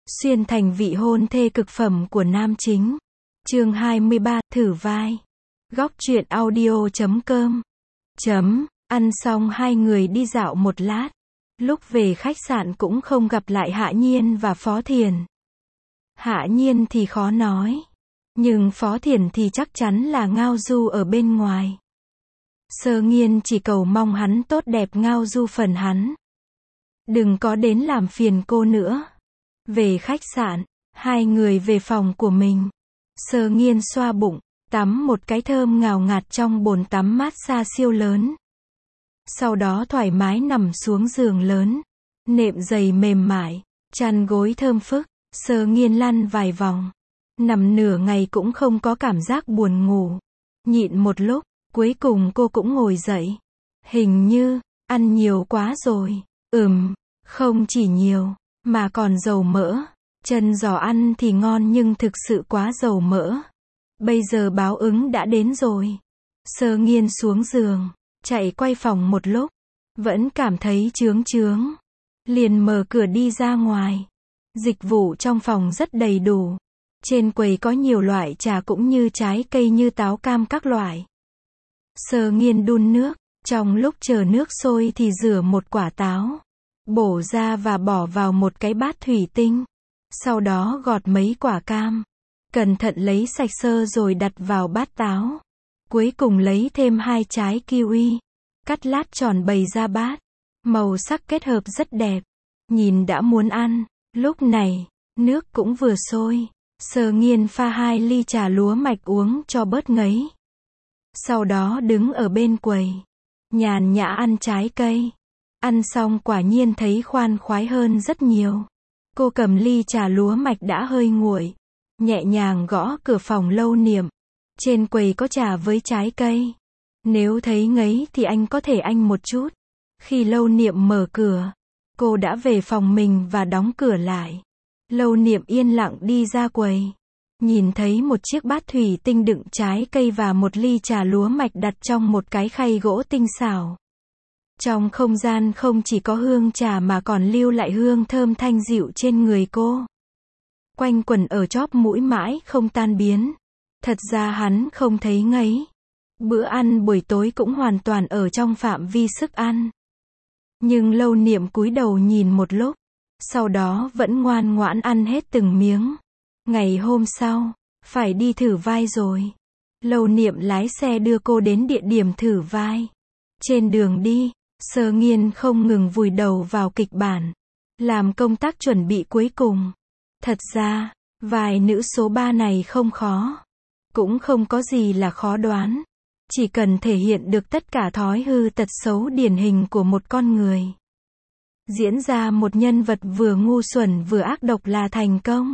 Xuyên thành vị hôn thê cực phẩm của nam chính. Chương 23, thử vai. Góc truyện audio.com. Ăn xong hai người đi dạo một lát. Lúc về khách sạn cũng không gặp lại Hạ Nhiên và Phó Thiền. Hạ Nhiên thì khó nói. Nhưng Phó Thiền thì chắc chắn là ngao du ở bên ngoài. Sơ Nghiên chỉ cầu mong hắn tốt đẹp ngao du phần hắn. Đừng có đến làm phiền cô nữa. Về khách sạn, hai người về phòng của mình. Sơ Nghiên xoa bụng, tắm một cái thơm ngào ngạt trong bồn tắm massage siêu lớn. Sau đó thoải mái nằm xuống giường lớn. Nệm dày mềm mại, chăn gối thơm phức. Sơ Nghiên lăn vài vòng. Nằm nửa ngày cũng không có cảm giác buồn ngủ. Nhịn một lúc, cuối cùng cô cũng ngồi dậy. Hình như, ăn nhiều quá rồi. Không chỉ nhiều, mà còn dầu mỡ. Chân giò ăn thì ngon nhưng thực sự quá dầu mỡ. Bây giờ báo ứng đã đến rồi. Sơ Nghiên xuống giường, chạy quay phòng một lúc. Vẫn cảm thấy chướng chướng. Liền mở cửa đi ra ngoài. Dịch vụ trong phòng rất đầy đủ. Trên quầy có nhiều loại trà cũng như trái cây như táo cam các loại. Sơ Nghiên đun nước. Trong lúc chờ nước sôi thì rửa một quả táo. Bổ ra và bỏ vào một cái bát thủy tinh. Sau đó gọt mấy quả cam. Cẩn thận lấy sạch sơ rồi đặt vào bát táo. Cuối cùng lấy thêm 2 trái kiwi. Cắt lát tròn bày ra bát. Màu sắc kết hợp rất đẹp. Nhìn đã muốn ăn. Lúc này, nước cũng vừa sôi. Sơ Nghiên pha 2 ly trà lúa mạch uống cho bớt ngấy. Sau đó đứng ở bên quầy. Nhàn nhã ăn trái cây. Ăn xong quả nhiên thấy khoan khoái hơn rất nhiều. Cô cầm ly trà lúa mạch đã hơi nguội. Nhẹ nhàng gõ cửa phòng Lâu Niệm. Trên quầy có trà với trái cây. Nếu thấy ngấy thì anh có thể anh một chút. Khi Lâu Niệm mở cửa, cô đã về phòng mình và đóng cửa lại. Lâu Niệm yên lặng đi ra quầy. Nhìn thấy một chiếc bát thủy tinh đựng trái cây và một ly trà lúa mạch đặt trong một cái khay gỗ tinh xảo. Trong không gian không chỉ có hương trà mà còn lưu lại hương thơm thanh dịu trên người cô. Quanh quẩn ở chóp mũi mãi không tan biến. Thật ra hắn không thấy ngấy. Bữa ăn buổi tối cũng hoàn toàn ở trong phạm vi sức ăn. Nhưng Lâu Niệm cúi đầu nhìn một lúc. Sau đó vẫn ngoan ngoãn ăn hết từng miếng. Ngày hôm sau, phải đi thử vai rồi. Lâu Niệm lái xe đưa cô đến địa điểm thử vai. Trên đường đi, Sơ Nghiên không ngừng vùi đầu vào kịch bản. Làm công tác chuẩn bị cuối cùng. Thật ra, vai nữ số 3 này không khó. Cũng không có gì là khó đoán. Chỉ cần thể hiện được tất cả thói hư tật xấu điển hình của một con người. Diễn ra một nhân vật vừa ngu xuẩn vừa ác độc là thành công.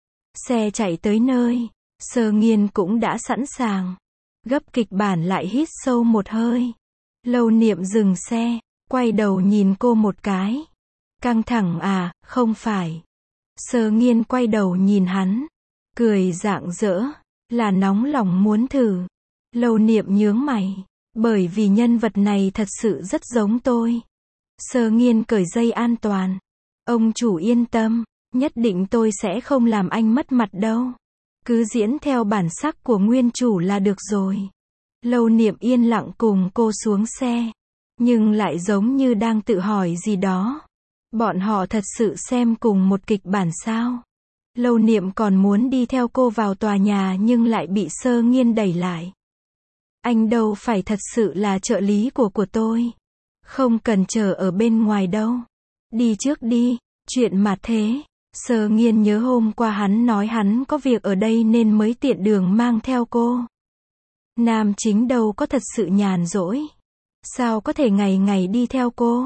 Xe chạy tới nơi, Sơ Nghiên cũng đã sẵn sàng. Gấp kịch bản lại hít sâu một hơi. Lâu Niệm dừng xe, quay đầu nhìn cô một cái. Căng thẳng à, không phải. Sơ Nghiên quay đầu nhìn hắn. Cười rạng rỡ, là nóng lòng muốn thử. Lâu Niệm nhướng mày. Bởi vì nhân vật này thật sự rất giống tôi. Sơ Nghiên cởi dây an toàn. Ông chủ yên tâm, nhất định tôi sẽ không làm anh mất mặt đâu. Cứ diễn theo bản sắc của nguyên chủ là được rồi. Lâu Niệm yên lặng cùng cô xuống xe. Nhưng lại giống như đang tự hỏi gì đó. Bọn họ thật sự xem cùng một kịch bản sao? Lâu Niệm còn muốn đi theo cô vào tòa nhà nhưng lại bị Sơ Nghiên đẩy lại. Anh đâu phải thật sự là trợ lý của tôi. Không cần chờ ở bên ngoài đâu. Đi trước đi, chuyện mà thế. Sơ Nghiên nhớ hôm qua hắn nói hắn có việc ở đây nên mới tiện đường mang theo cô. Nam chính đâu có thật sự nhàn rỗi. Sao có thể ngày ngày đi theo cô?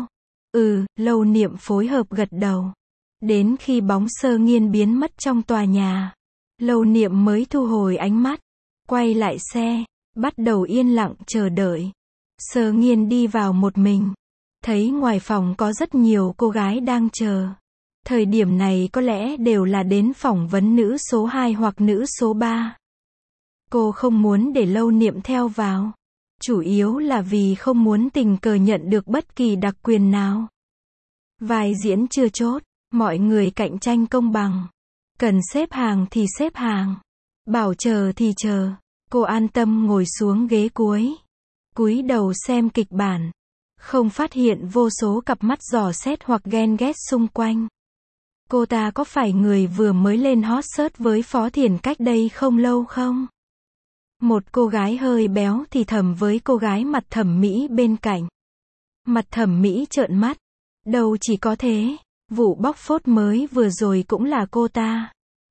Lâu Niệm phối hợp gật đầu. Đến khi bóng Sơ Nghiên biến mất trong tòa nhà, Lâu Niệm mới thu hồi ánh mắt. Quay lại xe, bắt đầu yên lặng chờ đợi. Sơ Nghiên đi vào một mình. Thấy ngoài phòng có rất nhiều cô gái đang chờ. Thời điểm này có lẽ đều là đến phỏng vấn nữ số 2 hoặc nữ số 3. Cô không muốn để Lâu Niệm theo vào. Chủ yếu là vì không muốn tình cờ nhận được bất kỳ đặc quyền nào. Vai diễn chưa chốt, Mọi người cạnh tranh công bằng. Cần xếp hàng thì xếp hàng. Bảo chờ thì chờ. Cô an tâm ngồi xuống ghế cuối. Cúi đầu xem kịch bản. Không phát hiện vô số cặp mắt dò xét hoặc ghen ghét xung quanh. Cô ta có phải người vừa mới lên hot search với Phó Thiền cách đây không lâu không? Một cô gái hơi béo thì thầm với cô gái mặt thẩm mỹ bên cạnh. Mặt thẩm mỹ trợn mắt. Đâu chỉ có thế. Vụ bóc phốt mới vừa rồi cũng là cô ta.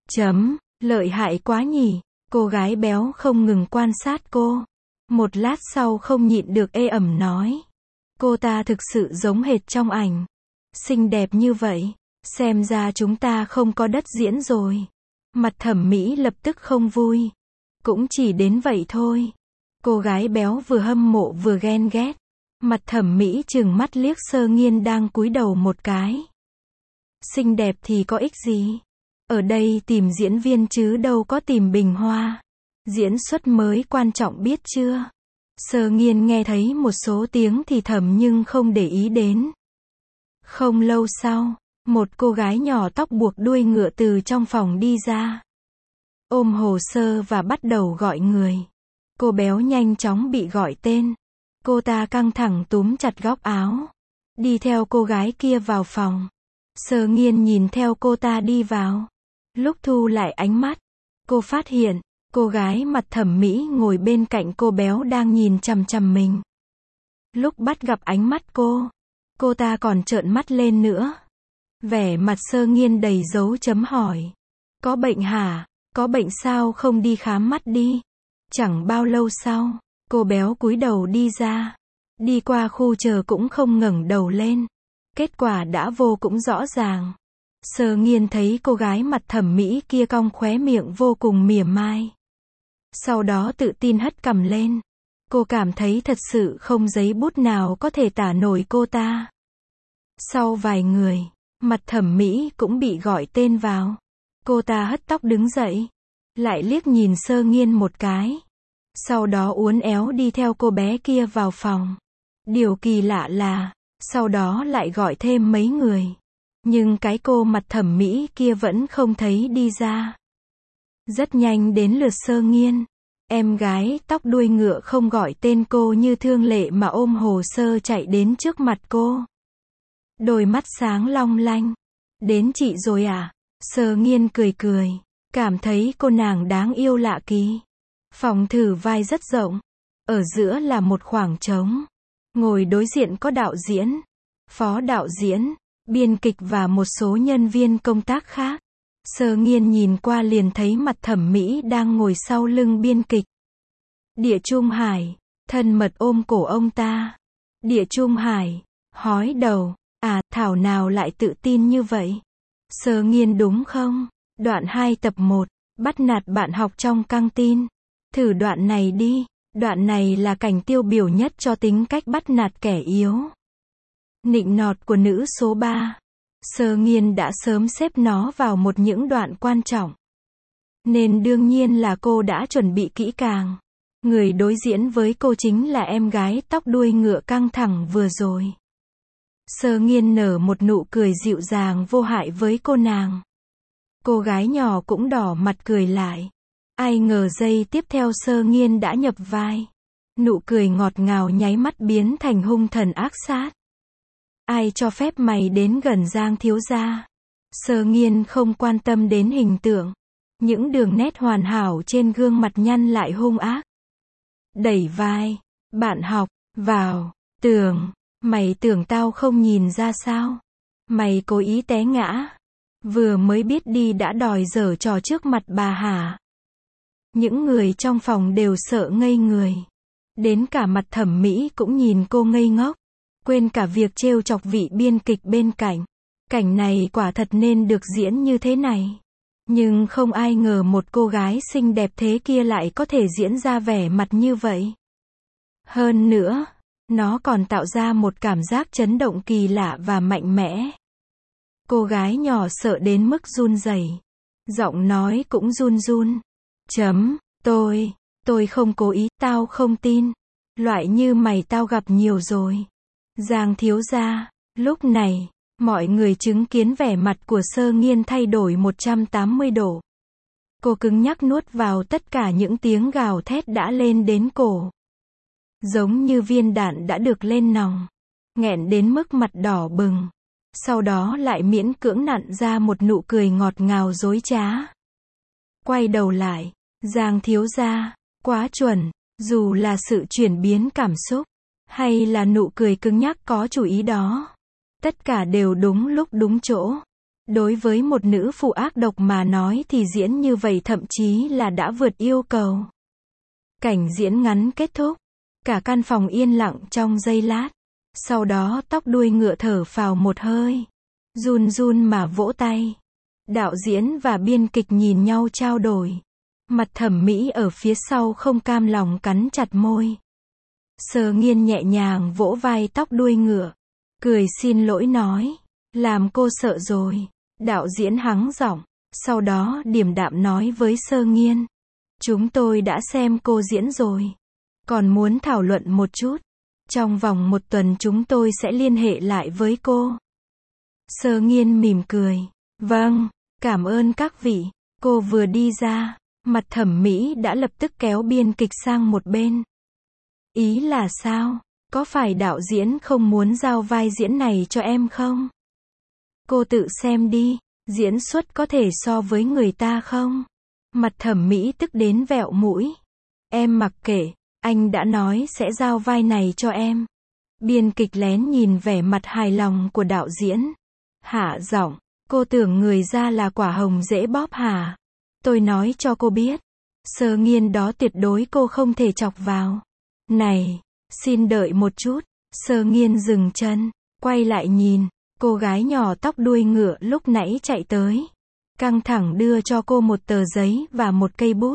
Lợi hại quá nhỉ. Cô gái béo không ngừng quan sát cô. Một lát sau không nhịn được ê ẩm nói. Cô ta thực sự giống hệt trong ảnh. Xinh đẹp như vậy. Xem ra chúng ta không có đất diễn rồi. Mặt thẩm mỹ lập tức không vui. Cũng chỉ đến vậy thôi. Cô gái béo vừa hâm mộ vừa ghen ghét. Mặt thẩm mỹ trừng mắt liếc Sơ Nghiên đang cúi đầu một cái. Xinh đẹp thì có ích gì? Ở đây tìm diễn viên chứ đâu có tìm bình hoa. Diễn xuất mới quan trọng biết chưa? Sơ Nghiên nghe thấy một số tiếng thì thầm nhưng không để ý đến. Không lâu sau, một cô gái nhỏ tóc buộc đuôi ngựa từ trong phòng đi ra. Ôm hồ sơ và bắt đầu gọi người. Cô béo nhanh chóng bị gọi tên. Cô ta căng thẳng túm chặt góc áo. Đi theo cô gái kia vào phòng. Sơ Nghiên nhìn theo cô ta đi vào. Lúc thu lại ánh mắt, cô phát hiện, cô gái mặt thẩm mỹ ngồi bên cạnh cô béo đang nhìn chằm chằm mình. Lúc bắt gặp ánh mắt cô ta còn trợn mắt lên nữa. Vẻ mặt Sơ Nghiên đầy dấu chấm hỏi. Có bệnh hả? Có bệnh sao không đi khám mắt đi? Chẳng bao lâu sau, cô béo cúi đầu đi ra. Đi qua khu chờ cũng không ngẩng đầu lên. Kết quả đã vô cũng rõ ràng. Sơ Nghiên thấy cô gái mặt thẩm mỹ kia cong khóe miệng vô cùng mỉa mai. Sau đó tự tin hất cằm lên. Cô cảm thấy thật sự không giấy bút nào có thể tả nổi cô ta. Sau vài người, mặt thẩm mỹ cũng bị gọi tên vào. Cô ta hất tóc đứng dậy. Lại liếc nhìn Sơ Nghiên một cái. Sau đó uốn éo đi theo cô bé kia vào phòng. Điều kỳ lạ là, sau đó lại gọi thêm mấy người. Nhưng cái cô mặt thẩm mỹ kia vẫn không thấy đi ra. Rất nhanh đến lượt Sơ Nghiên. Em gái tóc đuôi ngựa không gọi tên cô như thường lệ mà ôm hồ sơ chạy đến trước mặt cô. Đôi mắt sáng long lanh. Đến chị rồi à? Sơ Nghiên cười cười. Cảm thấy cô nàng đáng yêu lạ kỳ. Phòng thử vai rất rộng. Ở giữa là một khoảng trống. Ngồi đối diện có đạo diễn, phó đạo diễn, biên kịch và một số nhân viên công tác khác. Sơ Nghiên nhìn qua liền thấy mặt thẩm mỹ đang ngồi sau lưng biên kịch. Địa Trung Hải, thân mật ôm cổ ông ta. Địa Trung Hải, hói đầu, thảo nào lại tự tin như vậy. Sơ Nghiên đúng không? Đoạn 2 tập 1, bắt nạt bạn học trong căng tin. Thử đoạn này đi. Đoạn này là cảnh tiêu biểu nhất cho tính cách bắt nạt kẻ yếu. Nịnh nọt của nữ số 3. Sơ Nghiên đã sớm xếp nó vào một những đoạn quan trọng. Nên đương nhiên là cô đã chuẩn bị kỹ càng. Người đối diễn với cô chính là em gái tóc đuôi ngựa căng thẳng vừa rồi. Sơ Nghiên nở một nụ cười dịu dàng vô hại với cô nàng. Cô gái nhỏ cũng đỏ mặt cười lại. Ai ngờ giây tiếp theo Sơ Nghiên đã nhập vai. Nụ cười ngọt ngào nháy mắt biến thành hung thần ác sát. Ai cho phép mày đến gần Giang thiếu gia? Sơ Nghiên không quan tâm đến hình tượng. Những đường nét hoàn hảo trên gương mặt nhăn lại hung ác. Đẩy vai. Bạn học, vào. Mày tưởng tao không nhìn ra sao? Mày cố ý té ngã. Vừa mới biết đi đã đòi giở trò trước mặt bà hả? Những người trong phòng đều sợ ngây người. Đến cả mặt thẩm mỹ cũng nhìn cô ngây ngốc. Quên cả việc trêu chọc vị biên kịch bên cạnh. Cảnh này quả thật nên được diễn như thế này. Nhưng không ai ngờ một cô gái xinh đẹp thế kia lại có thể diễn ra vẻ mặt như vậy. Hơn nữa, nó còn tạo ra một cảm giác chấn động kỳ lạ và mạnh mẽ. Cô gái nhỏ sợ đến mức run rẩy. Giọng nói cũng run run. Tôi không cố ý, tao không tin. Loại như mày tao gặp nhiều rồi. Giang thiếu gia, lúc này, Mọi người chứng kiến vẻ mặt của Sơ Nghiên thay đổi 180 độ. Cô cứng nhắc nuốt vào tất cả những tiếng gào thét đã lên đến cổ. Giống như viên đạn đã được lên nòng. Nghẹn đến mức mặt đỏ bừng. Sau đó lại miễn cưỡng nặn ra một nụ cười ngọt ngào dối trá. Quay đầu lại, Giang thiếu gia, quá chuẩn, dù là sự chuyển biến cảm xúc, hay là nụ cười cứng nhắc có chủ ý đó. Tất cả đều đúng lúc đúng chỗ. Đối với một nữ phụ ác độc mà nói thì diễn như vậy thậm chí là đã vượt yêu cầu. Cảnh diễn ngắn kết thúc. Cả căn phòng yên lặng trong giây lát. Sau đó tóc đuôi ngựa thở phào một hơi. Run run mà vỗ tay. Đạo diễn và biên kịch nhìn nhau trao đổi. Mặt thẩm mỹ ở phía sau không cam lòng cắn chặt môi. Sơ Nghiên nhẹ nhàng vỗ vai tóc đuôi ngựa. Cười xin lỗi nói. Làm cô sợ rồi. Đạo diễn hắng giọng. Sau đó điềm đạm nói với Sơ Nghiên. Chúng tôi đã xem cô diễn rồi. Còn muốn thảo luận một chút. Trong vòng 1 tuần chúng tôi sẽ liên hệ lại với cô. Sơ Nghiên mỉm cười. Vâng, cảm ơn các vị. Cô vừa đi ra. Mặt thẩm mỹ đã lập tức kéo biên kịch sang một bên. Ý là sao? Có phải đạo diễn không muốn giao vai diễn này cho em không? Cô tự xem đi. Diễn xuất có thể so với người ta không? Mặt thẩm mỹ tức đến vẹo mũi. Em mặc kệ. Anh đã nói sẽ giao vai này cho em. Biên kịch lén nhìn vẻ mặt hài lòng của đạo diễn. Hạ giọng. Cô tưởng người ra là quả hồng dễ bóp hả? Tôi nói cho cô biết. Sơ Nghiên đó tuyệt đối cô không thể chọc vào. Này, xin đợi một chút. Sơ Nghiên dừng chân. Quay lại nhìn. Cô gái nhỏ tóc đuôi ngựa lúc nãy chạy tới. Căng thẳng đưa cho cô một tờ giấy và một cây bút.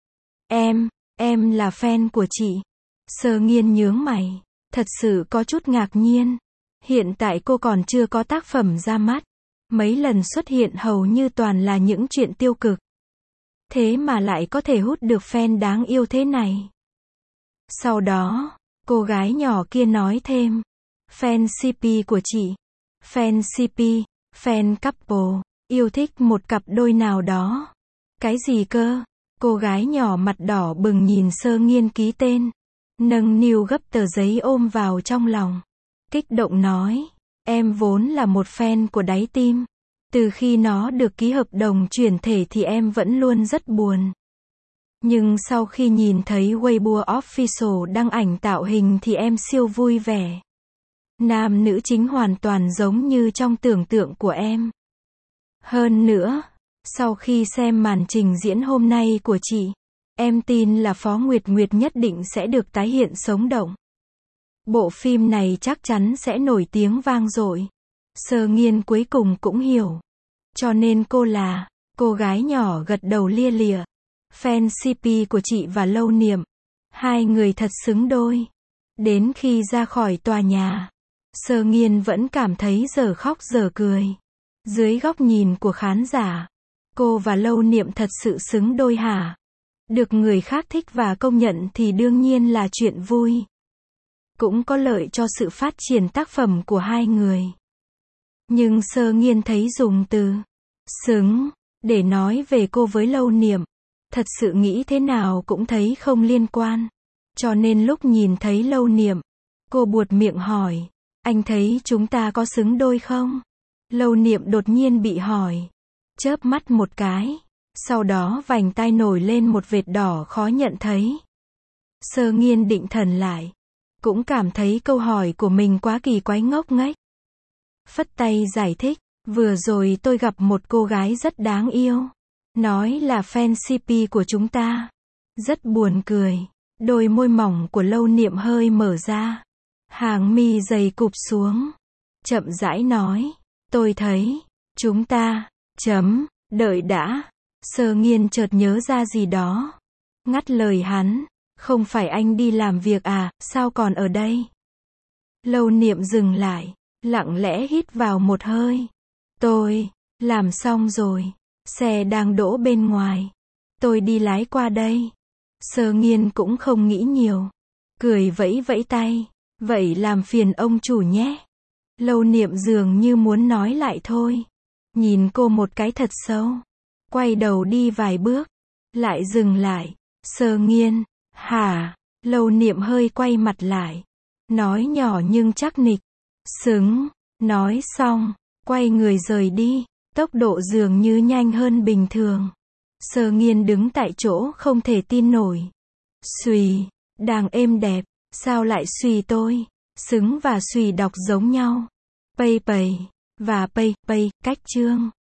Em là fan của chị. Sơ Nghiên nhướng mày. Thật sự có chút ngạc nhiên. Hiện tại cô còn chưa có tác phẩm ra mắt. Mấy lần xuất hiện hầu như toàn là những chuyện tiêu cực. Thế mà lại có thể hút được fan đáng yêu thế này. Sau đó, cô gái nhỏ kia nói thêm. Fan CP của chị. Fan CP, fan couple, yêu thích một cặp đôi nào đó. Cái gì cơ? Cô gái nhỏ mặt đỏ bừng nhìn Sơ Nghiên ký tên. Nâng niu gấp tờ giấy ôm vào trong lòng. Kích động nói. Em vốn là một fan của đáy tim. Từ khi nó được ký hợp đồng chuyển thể thì em vẫn luôn rất buồn. Nhưng sau khi nhìn thấy Weibo Official đăng ảnh tạo hình thì em siêu vui vẻ. Nam nữ chính hoàn toàn giống như trong tưởng tượng của em. Hơn nữa, sau khi xem màn trình diễn hôm nay của chị, em tin là Phó Nguyệt Nguyệt nhất định sẽ được tái hiện sống động. Bộ phim này chắc chắn sẽ nổi tiếng vang dội. Sơ Nghiên cuối cùng cũng hiểu. Cho nên cô gái nhỏ gật đầu lia lịa. Fan CP của chị và Lâu Niệm. Hai người thật xứng đôi. Đến khi ra khỏi tòa nhà, Sơ Nghiên vẫn cảm thấy dở khóc dở cười. Dưới góc nhìn của khán giả, cô và Lâu Niệm thật sự xứng đôi hả? Được người khác thích và công nhận thì đương nhiên là chuyện vui. Cũng có lợi cho sự phát triển tác phẩm của hai người. Nhưng Sơ Nghiên thấy dùng từ xứng để nói về cô với Lâu Niệm, thật sự nghĩ thế nào cũng thấy không liên quan. Cho nên lúc nhìn thấy Lâu Niệm, cô buột miệng hỏi. Anh thấy chúng ta có xứng đôi không? Lâu Niệm đột nhiên bị hỏi. Chớp mắt một cái. Sau đó vành tai nổi lên một vệt đỏ khó nhận thấy. Sơ Nghiên định thần lại. Cũng cảm thấy câu hỏi của mình quá kỳ quái ngốc nghếch. Phất tay giải thích. Vừa rồi tôi gặp một cô gái rất đáng yêu. Nói là fan CP của chúng ta. Rất buồn cười. Đôi môi mỏng của Lâu Niệm hơi mở ra. Hàng mi dày cụp xuống. Chậm rãi nói. Tôi thấy. Chúng ta. Đợi đã. Sơ Nghiên chợt nhớ ra gì đó. Ngắt lời hắn. Không phải anh đi làm việc à, sao còn ở đây? Lâu Niệm dừng lại. Lặng lẽ hít vào một hơi. Tôi. Làm xong rồi. Xe đang đỗ bên ngoài. Tôi đi lái qua đây. Sơ Nghiên cũng không nghĩ nhiều. Cười vẫy vẫy tay. Vậy làm phiền ông chủ nhé. Lâu Niệm dường như muốn nói lại thôi. Nhìn cô một cái thật sâu. Quay đầu đi vài bước. Lại dừng lại. Sơ Nghiên. Hả? Lâu Niệm hơi quay mặt lại. Nói nhỏ nhưng chắc nịch. Xứng. Nói xong. Quay người rời đi. Tốc độ dường như nhanh hơn bình thường. Sơ Nghiên đứng tại chỗ không thể tin nổi. Xùy. Đàng êm đẹp. Sao lại xùy tôi? Xứng và xùy đọc giống nhau. Pây pầy. Và pây, pây, cách chương.